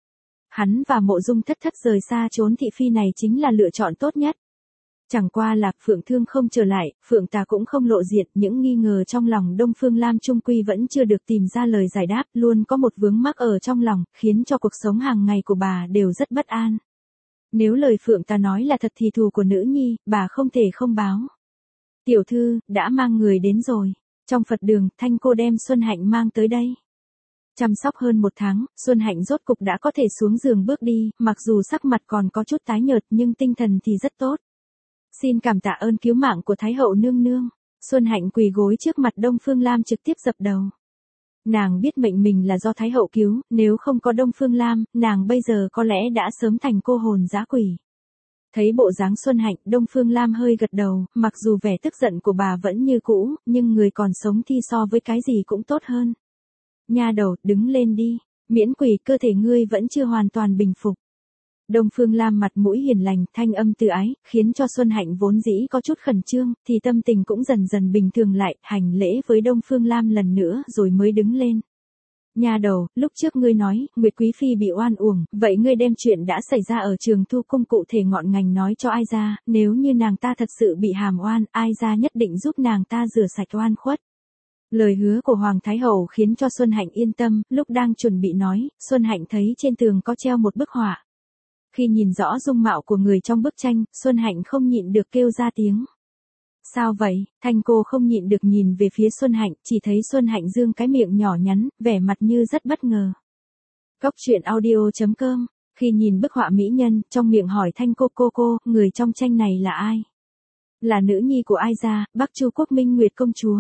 Hắn và Mộ Dung Thất Thất rời xa trốn thị phi này chính là lựa chọn tốt nhất. Chẳng qua là Phượng Thương không trở lại, Phượng Tà cũng không lộ diện, những nghi ngờ trong lòng Đông Phương Lam trung quy vẫn chưa được tìm ra lời giải đáp, luôn có một vướng mắc ở trong lòng, khiến cho cuộc sống hàng ngày của bà đều rất bất an. Nếu lời Phượng Tà nói là thật thì thù của nữ nhi, bà không thể không báo. Tiểu thư, đã mang người đến rồi. Trong Phật đường, Thanh cô đem Xuân Hạnh mang tới đây. Chăm sóc hơn một tháng, Xuân Hạnh rốt cục đã có thể xuống giường bước đi, mặc dù sắc mặt còn có chút tái nhợt nhưng tinh thần thì rất tốt. Xin cảm tạ ơn cứu mạng của Thái hậu nương nương. Xuân Hạnh quỳ gối trước mặt Đông Phương Lam trực tiếp dập đầu. Nàng biết mệnh mình là do Thái hậu cứu, nếu không có Đông Phương Lam, nàng bây giờ có lẽ đã sớm thành cô hồn dã quỷ. Thấy bộ dáng Xuân Hạnh, Đông Phương Lam hơi gật đầu, mặc dù vẻ tức giận của bà vẫn như cũ, nhưng người còn sống thì so với cái gì cũng tốt hơn. Nha đầu, đứng lên đi, miễn quỷ, cơ thể ngươi vẫn chưa hoàn toàn bình phục. Đông Phương Lam mặt mũi hiền lành, thanh âm từ ái, khiến cho Xuân Hạnh vốn dĩ có chút khẩn trương, thì tâm tình cũng dần dần bình thường lại, hành lễ với Đông Phương Lam lần nữa rồi mới đứng lên. Nha đầu, lúc trước ngươi nói, Nguyệt Quý Phi bị oan uổng, vậy ngươi đem chuyện đã xảy ra ở Trường Thu Cung cụ thể ngọn ngành nói cho ai ra, nếu như nàng ta thật sự bị hàm oan, ai ra nhất định giúp nàng ta rửa sạch oan khuất. Lời hứa của Hoàng Thái hậu khiến cho Xuân Hạnh yên tâm, lúc đang chuẩn bị nói, Xuân Hạnh thấy trên tường có treo một bức họa. Khi nhìn rõ dung mạo của người trong bức tranh, Xuân Hạnh không nhịn được kêu ra tiếng. Sao vậy? Thanh cô không nhịn được nhìn về phía Xuân Hạnh, chỉ thấy Xuân Hạnh dương cái miệng nhỏ nhắn, vẻ mặt như rất bất ngờ. Cóc truyện audio chấm com. Khi nhìn bức họa mỹ nhân, trong miệng hỏi Thanh cô cô cô, người trong tranh này là ai? Là nữ nhi của ai ra, Bắc Chu Quốc Minh Nguyệt công chúa.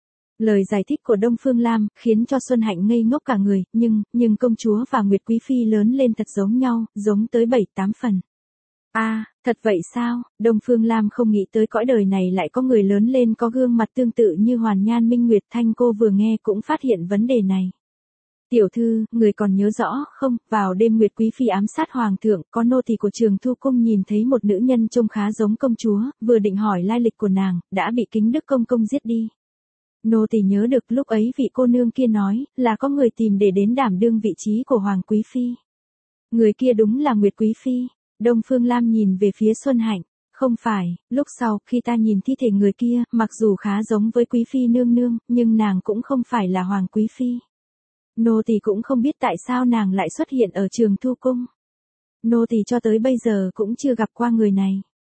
Lời giải thích của Đông Phương Lam khiến cho Xuân Hạnh ngây ngốc cả người, nhưng, nhưng công chúa và Nguyệt Quý Phi lớn lên thật giống nhau, giống tới bảy tám phần. A, à, thật vậy sao? Đông Phương Lam không nghĩ tới cõi đời này lại có người lớn lên có gương mặt tương tự như Hoàn Nhan Minh Nguyệt. Thanh cô vừa nghe cũng phát hiện vấn đề này. Tiểu thư, người còn nhớ rõ không, vào đêm Nguyệt Quý Phi ám sát Hoàng thượng, có nô tỳ của Trường Thu Cung nhìn thấy một nữ nhân trông khá giống công chúa, vừa định hỏi lai lịch của nàng, đã bị Kính Đức Công Công giết đi. Nô tỳ nhớ được lúc ấy vị cô nương kia nói, là có người tìm để đến đảm đương vị trí của Hoàng Quý Phi. Người kia đúng là Nguyệt Quý Phi. Đông Phương Lam nhìn về phía Xuân Hạnh. Không phải, lúc sau, khi ta nhìn thi thể người kia, mặc dù khá giống với Quý Phi nương nương, nhưng nàng cũng không phải là Hoàng Quý Phi. Nô tỳ cũng không biết tại sao nàng lại xuất hiện ở Trường Thu Cung. Nô tỳ cho tới bây giờ cũng chưa gặp qua người này.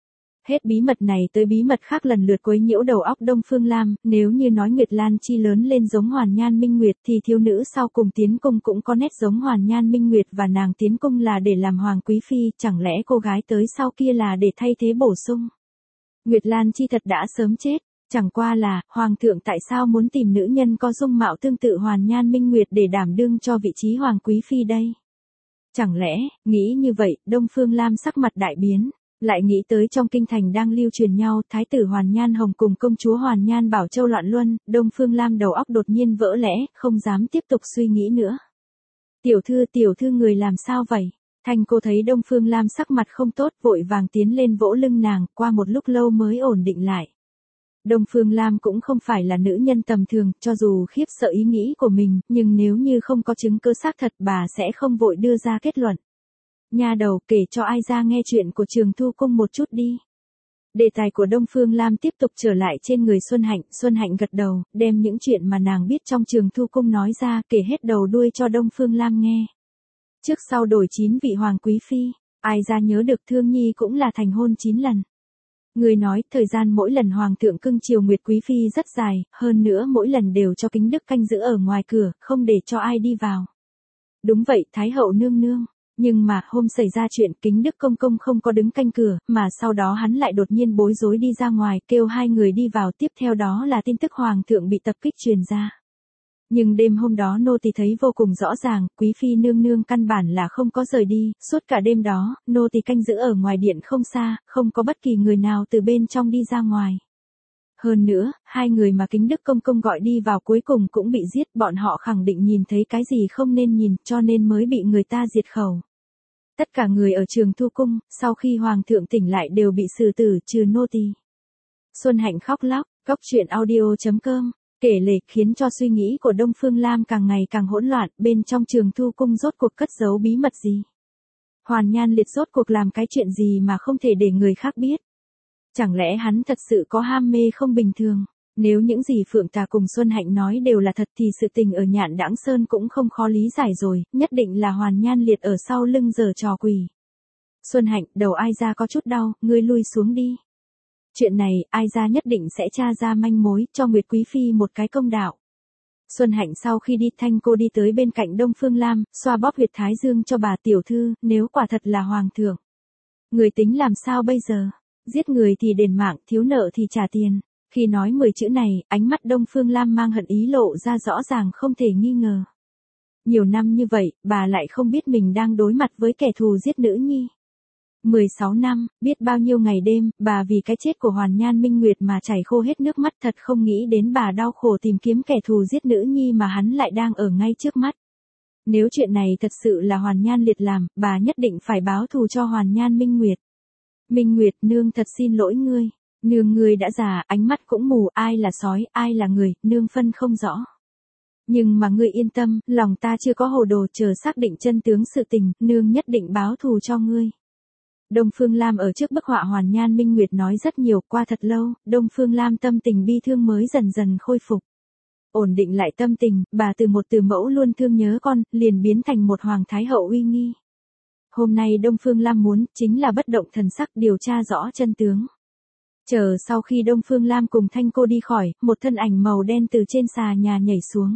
Hết bí mật này tới bí mật khác lần lượt quấy nhiễu đầu óc Đông Phương Lam, nếu như nói Nguyệt Lan Chi lớn lên giống Hoàn Nhan Minh Nguyệt thì thiếu nữ sau cùng tiến cung cũng có nét giống Hoàn Nhan Minh Nguyệt, và nàng tiến cung là để làm Hoàng Quý Phi, chẳng lẽ cô gái tới sau kia là để thay thế bổ sung. Nguyệt Lan Chi thật đã sớm chết, chẳng qua là, Hoàng thượng tại sao muốn tìm nữ nhân có dung mạo tương tự Hoàn Nhan Minh Nguyệt để đảm đương cho vị trí Hoàng Quý Phi đây? Chẳng lẽ, nghĩ như vậy, Đông Phương Lam sắc mặt đại biến. Lại nghĩ tới trong kinh thành đang lưu truyền nhau, thái tử Hoàn Nhan Hồng cùng công chúa Hoàn Nhan Bảo Châu loạn luân, Đông Phương Lam đầu óc đột nhiên vỡ lẽ, không dám tiếp tục suy nghĩ nữa. Tiểu thư, tiểu thư người làm sao vậy? Thanh cô thấy Đông Phương Lam sắc mặt không tốt, vội vàng tiến lên vỗ lưng nàng, qua một lúc lâu mới ổn định lại. Đông Phương Lam cũng không phải là nữ nhân tầm thường, cho dù khiếp sợ ý nghĩ của mình, nhưng nếu như không có chứng cứ xác thật bà sẽ không vội đưa ra kết luận. Nha đầu, kể cho ai ra nghe chuyện của Trường Thu Cung một chút đi. Đề tài của Đông Phương Lam tiếp tục trở lại trên người Xuân Hạnh. Xuân Hạnh gật đầu, đem những chuyện mà nàng biết trong Trường Thu Cung nói ra, kể hết đầu đuôi cho Đông Phương Lam nghe. Trước sau đổi chín vị Hoàng Quý Phi, ai ra nhớ được Thương Nhi cũng là thành hôn chín lần. Người nói, thời gian mỗi lần Hoàng thượng cưng chiều Nguyệt Quý Phi rất dài, hơn nữa mỗi lần đều cho Kính Đức canh giữ ở ngoài cửa, không để cho ai đi vào. Đúng vậy, Thái hậu nương nương. Nhưng mà, hôm xảy ra chuyện, Kính Đức Công Công không có đứng canh cửa, mà sau đó hắn lại đột nhiên bối rối đi ra ngoài, kêu hai người đi vào, tiếp theo đó là tin tức Hoàng thượng bị tập kích truyền ra. Nhưng đêm hôm đó nô tỳ thấy vô cùng rõ ràng, quý phi nương nương căn bản là không có rời đi, suốt cả đêm đó, nô tỳ canh giữ ở ngoài điện không xa, không có bất kỳ người nào từ bên trong đi ra ngoài. Hơn nữa, hai người mà Kính Đức Công Công gọi đi vào cuối cùng cũng bị giết, bọn họ khẳng định nhìn thấy cái gì không nên nhìn, cho nên mới bị người ta diệt khẩu. Tất cả người ở Trường Thu Cung, sau khi Hoàng thượng tỉnh lại đều bị xử tử trừ nô tỳ. Xuân Hạnh khóc lóc, Cóc truyện audio chấm com, kể lể khiến cho suy nghĩ của Đông Phương Lam càng ngày càng hỗn loạn, bên trong Trường Thu Cung rốt cuộc cất giấu bí mật gì? Hoàn Nhan Liệt rốt cuộc làm cái chuyện gì mà không thể để người khác biết? Chẳng lẽ hắn thật sự có ham mê không bình thường? Nếu những gì Phượng Tà cùng Xuân Hạnh nói đều là thật thì sự tình ở Nhạn Đãng Sơn cũng không khó lý giải rồi, nhất định là Hoàn Nhan Liệt ở sau lưng giở trò quỷ. Xuân Hạnh, đầu Ai Gia có chút đau, ngươi lui xuống đi. Chuyện này, Ai Gia nhất định sẽ tra ra manh mối, cho Nguyệt Quý Phi một cái công đạo. Xuân Hạnh sau khi đi thanh cô đi tới bên cạnh Đông Phương Lam, xoa bóp huyệt thái dương cho bà tiểu thư, nếu quả thật là Hoàng thượng. Người tính làm sao bây giờ? Giết người thì đền mạng, thiếu nợ thì trả tiền. Khi nói mười chữ này, ánh mắt Đông Phương Lam mang hận ý lộ ra rõ ràng không thể nghi ngờ. Nhiều năm như vậy, bà lại không biết mình đang đối mặt với kẻ thù giết nữ nhi. mười sáu năm, biết bao nhiêu ngày đêm, bà vì cái chết của Hoàn Nhan Minh Nguyệt mà chảy khô hết nước mắt, thật không nghĩ đến bà đau khổ tìm kiếm kẻ thù giết nữ nhi mà hắn lại đang ở ngay trước mắt. Nếu chuyện này thật sự là Hoàn Nhan Liệt làm, bà nhất định phải báo thù cho Hoàn Nhan Minh Nguyệt. Minh Nguyệt, nương thật xin lỗi ngươi. Nương ngươi đã già, ánh mắt cũng mù, ai là sói, ai là người, nương phân không rõ. Nhưng mà ngươi yên tâm, lòng ta chưa có hồ đồ, chờ xác định chân tướng sự tình, nương nhất định báo thù cho ngươi. Đông Phương Lam ở trước bức họa Hoàn Nhan Minh Nguyệt nói rất nhiều, qua thật lâu, Đông Phương Lam tâm tình bi thương mới dần dần khôi phục. Ổn định lại tâm tình, bà từ một từ mẫu luôn thương nhớ con, liền biến thành một hoàng thái hậu uy nghi. Hôm nay Đông Phương Lam muốn, chính là bất động thần sắc điều tra rõ chân tướng. Chờ sau khi Đông Phương Lam cùng Thanh cô đi khỏi, một thân ảnh màu đen từ trên xà nhà nhảy xuống.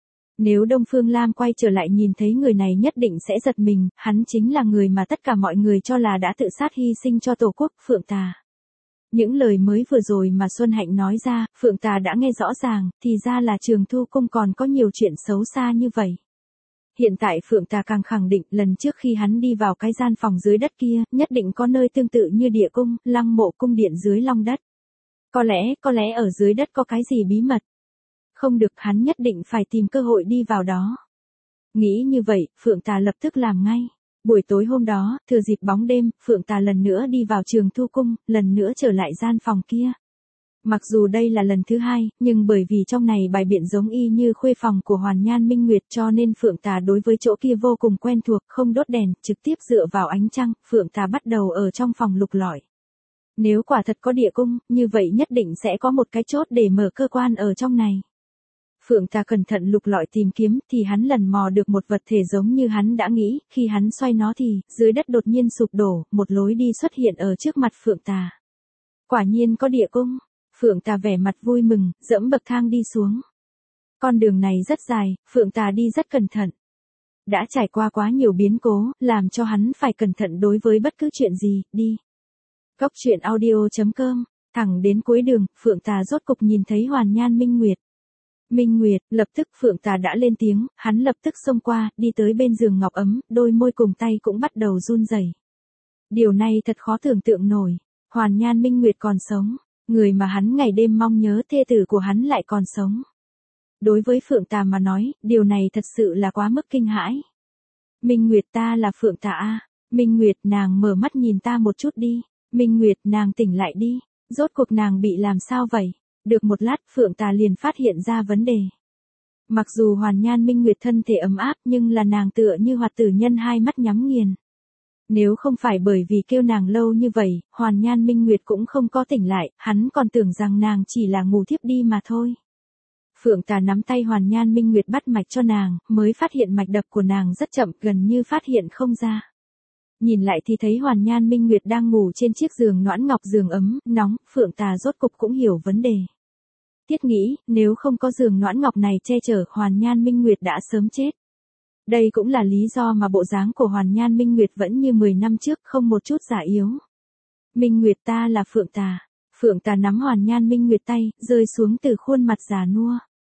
Nếu Đông Phương Lam quay trở lại nhìn thấy người này nhất định sẽ giật mình, hắn chính là người mà tất cả mọi người cho là đã tự sát hy sinh cho Tổ quốc, Phượng Tà. Những lời mới vừa rồi mà Xuân Hạnh nói ra, Phượng Tà đã nghe rõ ràng, thì ra là Trường Thu Cung còn có nhiều chuyện xấu xa như vậy. Hiện tại Phượng Tà càng khẳng định lần trước khi hắn đi vào cái gian phòng dưới đất kia, nhất định có nơi tương tự như địa cung, lăng mộ cung điện dưới lòng đất. Có lẽ, có lẽ ở dưới đất có cái gì bí mật. Không được, hắn nhất định phải tìm cơ hội đi vào đó. Nghĩ như vậy, Phượng Tà lập tức làm ngay. Buổi tối hôm đó, thừa dịp bóng đêm, Phượng Tà lần nữa đi vào Trường Thu Cung, lần nữa trở lại gian phòng kia. Mặc dù đây là lần thứ hai, nhưng bởi vì trong này bài biện giống y như khuê phòng của Hoàn Nhan Minh Nguyệt cho nên Phượng Tà đối với chỗ kia vô cùng quen thuộc, không đốt đèn, trực tiếp dựa vào ánh trăng, Phượng Tà bắt đầu ở trong phòng lục lọi. Nếu quả thật có địa cung, như vậy nhất định sẽ có một cái chốt để mở cơ quan ở trong này. Phượng Tà cẩn thận lục lọi tìm kiếm, thì hắn lần mò được một vật thể giống như hắn đã nghĩ, khi hắn xoay nó thì, dưới đất đột nhiên sụp đổ, một lối đi xuất hiện ở trước mặt Phượng Tà. Quả nhiên có địa cung. Phượng Tà vẻ mặt vui mừng, dẫm bậc thang đi xuống. Con đường này rất dài, Phượng Tà đi rất cẩn thận. Đã trải qua quá nhiều biến cố, làm cho hắn phải cẩn thận đối với bất cứ chuyện gì, đi. Cóc truyện audio chấm com, thẳng đến cuối đường, Phượng Tà rốt cục nhìn thấy Hoàn Nhan Minh Nguyệt. Minh Nguyệt, lập tức Phượng Tà đã lên tiếng, hắn lập tức xông qua, đi tới bên giường ngọc ấm, đôi môi cùng tay cũng bắt đầu run rẩy. Điều này thật khó tưởng tượng nổi, Hoàn Nhan Minh Nguyệt còn sống. Người mà hắn ngày đêm mong nhớ, thê tử của hắn lại còn sống. Đối với Phượng Tà mà nói, điều này thật sự là quá mức kinh hãi. Minh Nguyệt, ta là Phượng Tà a. Minh Nguyệt, nàng mở mắt nhìn ta một chút đi. Minh Nguyệt, nàng tỉnh lại đi. Rốt cuộc nàng bị làm sao vậy? Được một lát, Phượng Tà liền phát hiện ra vấn đề. Mặc dù Hoàn Nhan Minh Nguyệt thân thể ấm áp nhưng là nàng tựa như hoạt tử nhân hai mắt nhắm nghiền. Nếu không phải bởi vì kêu nàng lâu như vậy, Hoàn Nhan Minh Nguyệt cũng không có tỉnh lại, hắn còn tưởng rằng nàng chỉ là ngủ thiếp đi mà thôi. Phượng Tà nắm tay Hoàn Nhan Minh Nguyệt bắt mạch cho nàng, mới phát hiện mạch đập của nàng rất chậm, gần như phát hiện không ra. Nhìn lại thì thấy Hoàn Nhan Minh Nguyệt đang ngủ trên chiếc giường noãn ngọc, giường ấm, nóng, Phượng Tà rốt cục cũng hiểu vấn đề. Thiết nghĩ, nếu không có giường noãn ngọc này che chở, Hoàn Nhan Minh Nguyệt đã sớm chết. Đây cũng là lý do mà bộ dáng của Hoàn Nhan Minh Nguyệt vẫn như mười năm trước, không một chút già yếu. Minh Nguyệt, ta là Phượng Tà. Phượng Tà nắm Hoàn Nhan Minh Nguyệt tay, rơi xuống từ khuôn mặt già nua.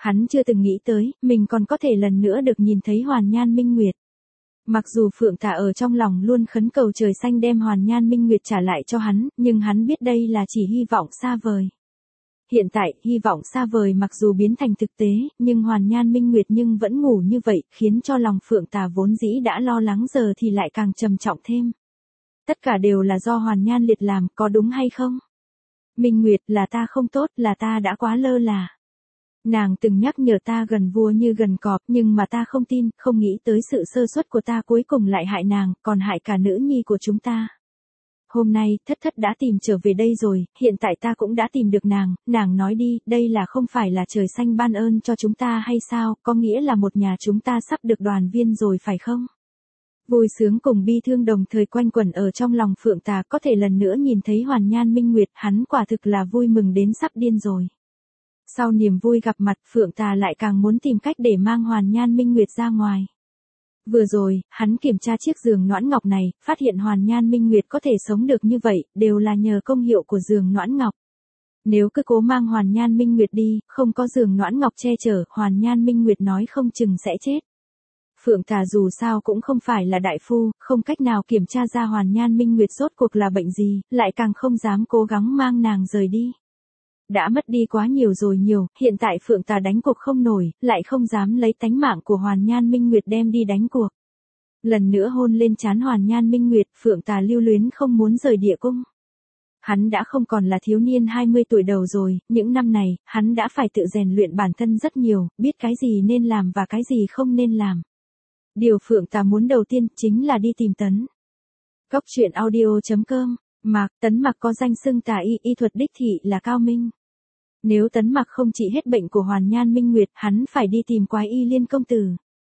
Hắn chưa từng nghĩ tới, mình còn có thể lần nữa được nhìn thấy Hoàn Nhan Minh Nguyệt. Mặc dù Phượng Tà ở trong lòng luôn khấn cầu trời xanh đem Hoàn Nhan Minh Nguyệt trả lại cho hắn, nhưng hắn biết đây là chỉ hy vọng xa vời. Hiện tại, hy vọng xa vời mặc dù biến thành thực tế, nhưng Hoàn Nhan Minh Nguyệt nhưng vẫn ngủ như vậy, khiến cho lòng Phượng Tà vốn dĩ đã lo lắng giờ thì lại càng trầm trọng thêm. Tất cả đều là do Hoàn Nhan Liệt làm, có đúng hay không? Minh Nguyệt, là ta không tốt, là ta đã quá lơ là. Nàng từng nhắc nhở ta gần vua như gần cọp, nhưng mà ta không tin, không nghĩ tới sự sơ suất của ta cuối cùng lại hại nàng, còn hại cả nữ nhi của chúng ta. Hôm nay, thất thất đã tìm trở về đây rồi, hiện tại ta cũng đã tìm được nàng, nàng nói đi, đây là không phải là trời xanh ban ơn cho chúng ta hay sao, có nghĩa là một nhà chúng ta sắp được đoàn viên rồi phải không? Vui sướng cùng bi thương đồng thời quanh quẩn ở trong lòng Phượng Tà, có thể lần nữa nhìn thấy Hoàn Nhan Minh Nguyệt, hắn quả thực là vui mừng đến sắp điên rồi. Sau niềm vui gặp mặt, Phượng Tà lại càng muốn tìm cách để mang Hoàn Nhan Minh Nguyệt ra ngoài. Vừa rồi, hắn kiểm tra chiếc giường noãn ngọc này, phát hiện Hoàn Nhan Minh Nguyệt có thể sống được như vậy, đều là nhờ công hiệu của giường noãn ngọc. Nếu cứ cố mang Hoàn Nhan Minh Nguyệt đi, không có giường noãn ngọc che chở, Hoàn Nhan Minh Nguyệt nói không chừng sẽ chết. Phượng Tà dù sao cũng không phải là đại phu, không cách nào kiểm tra ra Hoàn Nhan Minh Nguyệt rốt cuộc là bệnh gì, lại càng không dám cố gắng mang nàng rời đi. Đã mất đi quá nhiều rồi nhiều, hiện tại Phượng Tà đánh cuộc không nổi, lại không dám lấy tánh mạng của Hoàn Nhan Minh Nguyệt đem đi đánh cuộc. Lần nữa hôn lên trán Hoàn Nhan Minh Nguyệt, Phượng Tà lưu luyến không muốn rời địa cung. Hắn đã không còn là thiếu niên hai mươi tuổi đầu rồi, những năm này, hắn đã phải tự rèn luyện bản thân rất nhiều, biết cái gì nên làm và cái gì không nên làm. Điều Phượng Tà muốn đầu tiên chính là đi tìm Tấn. Cốc truyện audio chấm com. Mạc, Tấn Mặc có danh xưng tà y, y thuật đích thị là cao minh. Nếu Tấn Mặc không trị hết bệnh của Hoàn Nhan Minh Nguyệt, hắn phải đi tìm Quái Y Liên công tử.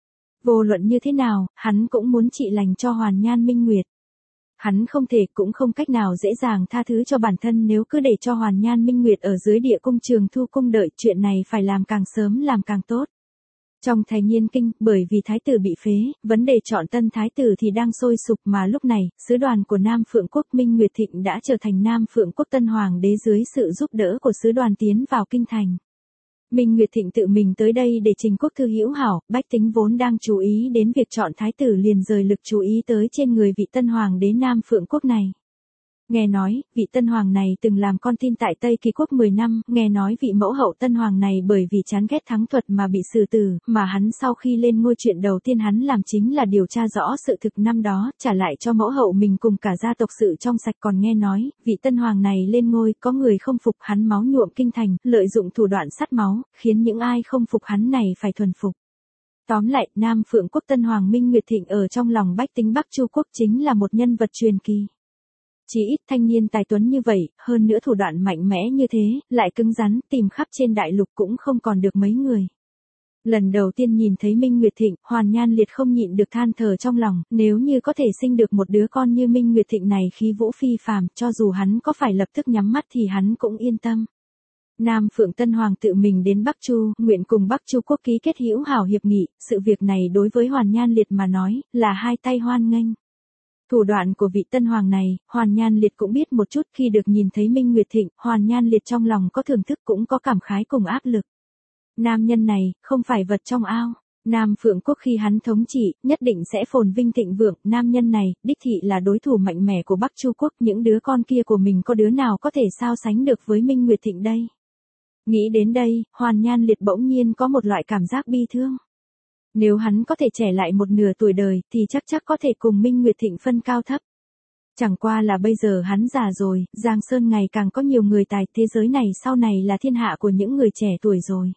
Vô luận như thế nào, hắn cũng muốn trị lành cho Hoàn Nhan Minh Nguyệt. Hắn không thể cũng không cách nào dễ dàng tha thứ cho bản thân nếu cứ để cho Hoàn Nhan Minh Nguyệt ở dưới địa cung Trường Thu cung đợi, chuyện này phải làm càng sớm làm càng tốt. Trong Thái Nhiên Kinh, bởi vì thái tử bị phế, vấn đề chọn tân thái tử thì đang sôi sục mà lúc này, sứ đoàn của Nam Phượng Quốc Minh Nguyệt Thịnh đã trở thành Nam Phượng Quốc tân hoàng đế dưới sự giúp đỡ của sứ đoàn tiến vào kinh thành. Minh Nguyệt Thịnh tự mình tới đây để trình quốc thư hữu hảo, bách tính vốn đang chú ý đến việc chọn thái tử liền rời lực chú ý tới trên người vị tân hoàng đế Nam Phượng Quốc này. Nghe nói, vị tân hoàng này từng làm con tin tại Tây Kỳ quốc mười năm, nghe nói vị mẫu hậu tân hoàng này bởi vì chán ghét thắng thuật mà bị xử tử, mà hắn sau khi lên ngôi chuyện đầu tiên hắn làm chính là điều tra rõ sự thực năm đó, trả lại cho mẫu hậu mình cùng cả gia tộc sự trong sạch. Còn nghe nói, vị tân hoàng này lên ngôi, có người không phục hắn máu nhuộm kinh thành, lợi dụng thủ đoạn sắt máu, khiến những ai không phục hắn này phải thuần phục. Tóm lại, Nam Phượng Quốc tân hoàng Minh Nguyệt Thịnh ở trong lòng bách tính Bắc Chu Quốc chính là một nhân vật truyền kỳ. Chỉ ít thanh niên tài tuấn như vậy, hơn nữa thủ đoạn mạnh mẽ như thế, lại cứng rắn, tìm khắp trên đại lục cũng không còn được mấy người. Lần đầu tiên nhìn thấy Minh Nguyệt Thịnh, Hoàn Nhan Liệt không nhịn được than thở trong lòng, nếu như có thể sinh được một đứa con như Minh Nguyệt Thịnh này khí vũ phi phàm, cho dù hắn có phải lập tức nhắm mắt thì hắn cũng yên tâm. Nam Phượng Tân Hoàng tự mình đến Bắc Chu, nguyện cùng Bắc Chu Quốc ký kết hữu hảo hiệp nghị, sự việc này đối với Hoàn Nhan Liệt mà nói, là hai tay hoan nghênh. Thủ đoạn của vị tân hoàng này, Hoàn Nhan Liệt cũng biết một chút. Khi được nhìn thấy Minh Nguyệt Thịnh, Hoàn Nhan Liệt trong lòng có thưởng thức cũng có cảm khái cùng áp lực. Nam nhân này, không phải vật trong ao. Nam Phượng Quốc khi hắn thống trị, nhất định sẽ phồn vinh thịnh vượng. Nam nhân này, đích thị là đối thủ mạnh mẽ của Bắc Chu Quốc. Những đứa con kia của mình có đứa nào có thể so sánh được với Minh Nguyệt Thịnh đây? Nghĩ đến đây, Hoàn Nhan Liệt bỗng nhiên có một loại cảm giác bi thương. Nếu hắn có thể trẻ lại một nửa tuổi đời, thì chắc chắc có thể cùng Minh Nguyệt Thịnh phân cao thấp. Chẳng qua là bây giờ hắn già rồi, Giang Sơn ngày càng có nhiều người tài, thế giới này sau này là thiên hạ của những người trẻ tuổi rồi.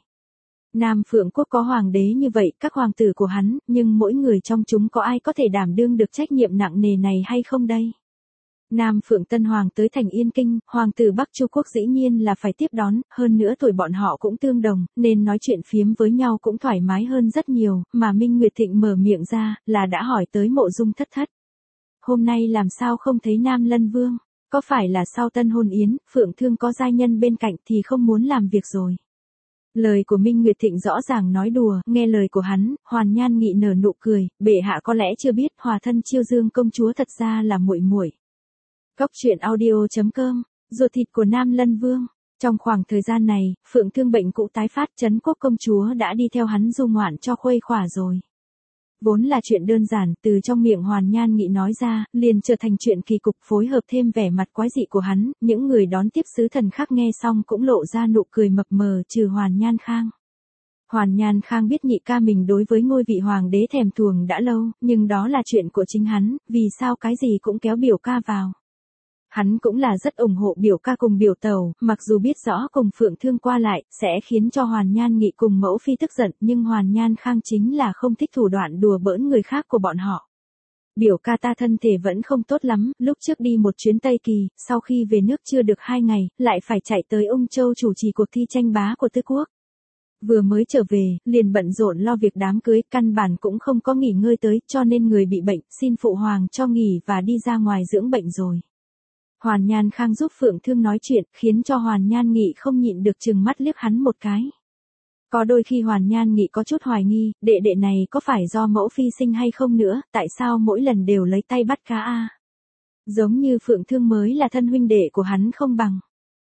Nam Phượng Quốc có hoàng đế như vậy, các hoàng tử của hắn, nhưng mỗi người trong chúng có ai có thể đảm đương được trách nhiệm nặng nề này hay không đây? Nam Phượng Tân Hoàng tới thành Yên Kinh, hoàng tử Bắc Chu Quốc dĩ nhiên là phải tiếp đón, hơn nữa tuổi bọn họ cũng tương đồng, nên nói chuyện phiếm với nhau cũng thoải mái hơn rất nhiều, mà Minh Nguyệt Thịnh mở miệng ra, là đã hỏi tới Mộ Dung Thất Thất. Hôm nay làm sao không thấy Nam Lân Vương, có phải là sau tân hôn yến, Phượng Thương có giai nhân bên cạnh thì không muốn làm việc rồi? Lời của Minh Nguyệt Thịnh rõ ràng nói đùa, nghe lời của hắn, Hoàn Nhan Nghị nở nụ cười, bệ hạ có lẽ chưa biết, hòa thân Chiêu Dương công chúa thật ra là muội muội. Cốc truyện audio chấm com, ruột thịt của Nam Lân Vương. Trong khoảng thời gian này, Phượng Thương bệnh cũ tái phát, Trấn Quốc công chúa đã đi theo hắn du ngoạn cho khuây khỏa rồi. Vốn là chuyện đơn giản, từ trong miệng Hoàn Nhan Nghị nói ra, liền trở thành chuyện kỳ cục, phối hợp thêm vẻ mặt quái dị của hắn, những người đón tiếp sứ thần khác nghe xong cũng lộ ra nụ cười mập mờ, trừ Hoàn Nhan Khang. Hoàn Nhan Khang biết nhị ca mình đối với ngôi vị hoàng đế thèm thuồng đã lâu, nhưng đó là chuyện của chính hắn, vì sao cái gì cũng kéo biểu ca vào. Hắn cũng là rất ủng hộ biểu ca cùng biểu tẩu, mặc dù biết rõ cùng Phượng Thương qua lại, sẽ khiến cho Hoàn Nhan Nghị cùng mẫu phi tức giận, nhưng Hoàn Nhan Khang chính là không thích thủ đoạn đùa bỡn người khác của bọn họ. Biểu ca ta thân thể vẫn không tốt lắm, lúc trước đi một chuyến Tây Kỳ, sau khi về nước chưa được hai ngày, lại phải chạy tới Ung Châu chủ trì cuộc thi tranh bá của Tứ Quốc. Vừa mới trở về, liền bận rộn lo việc đám cưới, căn bản cũng không có nghỉ ngơi tới, cho nên người bị bệnh, xin phụ hoàng cho nghỉ và đi ra ngoài dưỡng bệnh rồi. Hoàn Nhan Khang giúp Phượng Thương nói chuyện, khiến cho Hoàn Nhan Nghị không nhịn được trừng mắt liếc hắn một cái. Có đôi khi Hoàn Nhan Nghị có chút hoài nghi, đệ đệ này có phải do mẫu phi sinh hay không nữa, tại sao mỗi lần đều lấy tay bắt cá a? Giống như Phượng Thương mới là thân huynh đệ của hắn không bằng.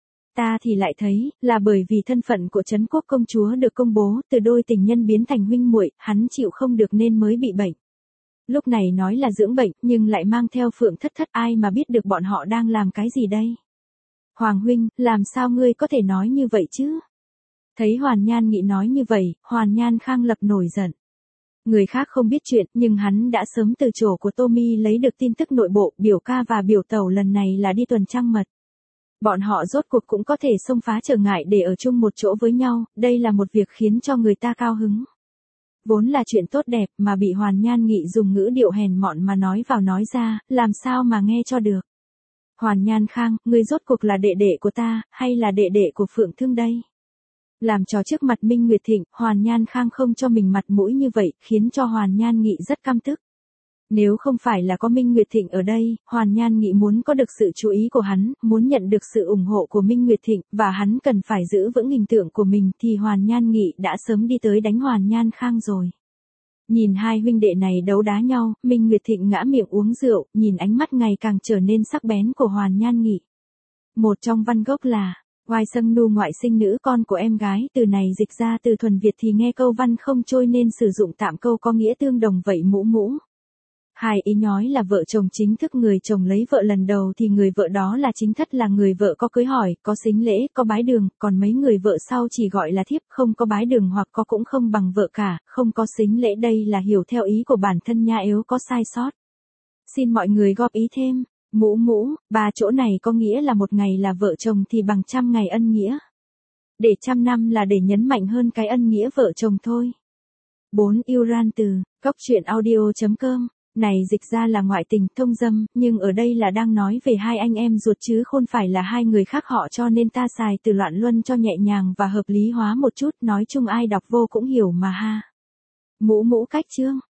Ta thì lại thấy, là bởi vì thân phận của Trấn Quốc công chúa được công bố, từ đôi tình nhân biến thành huynh muội, hắn chịu không được nên mới bị bệnh. Lúc này nói là dưỡng bệnh, nhưng lại mang theo Phượng Thất Thất, ai mà biết được bọn họ đang làm cái gì đây? Hoàng huynh, làm sao ngươi có thể nói như vậy chứ? Thấy Hoàn Nhan Nghị nói như vậy, Hoàn Nhan Khang lập nổi giận. Người khác không biết chuyện, nhưng hắn đã sớm từ chỗ của Tommy lấy được tin tức nội bộ, biểu ca và biểu tẩu lần này là đi tuần trăng mật. Bọn họ rốt cuộc cũng có thể xông phá trở ngại để ở chung một chỗ với nhau, đây là một việc khiến cho người ta cao hứng. Vốn là chuyện tốt đẹp mà bị Hoàn Nhan Nghị dùng ngữ điệu hèn mọn mà nói vào nói ra, làm sao mà nghe cho được. Hoàn Nhan Khang, ngươi rốt cuộc là đệ đệ của ta, hay là đệ đệ của Phượng Thương đây? Làm trò trước mặt Minh Nguyệt Thịnh, Hoàn Nhan Khang không cho mình mặt mũi như vậy, khiến cho Hoàn Nhan Nghị rất căm tức. Nếu không phải là có Minh Nguyệt Thịnh ở đây, Hoàn Nhan Nghị muốn có được sự chú ý của hắn, muốn nhận được sự ủng hộ của Minh Nguyệt Thịnh, và hắn cần phải giữ vững hình tượng của mình, thì Hoàn Nhan Nghị đã sớm đi tới đánh Hoàn Nhan Khang rồi. Nhìn hai huynh đệ này đấu đá nhau, Minh Nguyệt Thịnh ngã miệng uống rượu, nhìn ánh mắt ngày càng trở nên sắc bén của Hoàn Nhan Nghị. Một trong văn gốc là, Hoài Sâng Nu ngoại sinh nữ con của em gái, từ này dịch ra từ thuần Việt thì nghe câu văn không trôi nên sử dụng tạm câu có nghĩa tương đồng vậy mũ mũ. Hai ý nói là vợ chồng chính thức, người chồng lấy vợ lần đầu thì người vợ đó là chính thất, là người vợ có cưới hỏi, có sính lễ, có bái đường, còn mấy người vợ sau chỉ gọi là thiếp, không có bái đường hoặc có cũng không bằng vợ cả, không có sính lễ, đây là hiểu theo ý của bản thân nha, yếu có sai sót. Xin mọi người góp ý thêm, mũ mũ, ba chỗ này có nghĩa là một ngày là vợ chồng thì bằng trăm ngày ân nghĩa. Để trăm năm là để nhấn mạnh hơn cái ân nghĩa vợ chồng thôi. bốn. Yêu ran từ, góc truyện audio chấm com. Này dịch ra là ngoại tình, thông dâm, nhưng ở đây là đang nói về hai anh em ruột chứ không phải là hai người khác họ, cho nên ta xài từ loạn luân cho nhẹ nhàng và hợp lý hóa một chút, nói chung ai đọc vô cũng hiểu mà ha. Mũ mũ cách chương.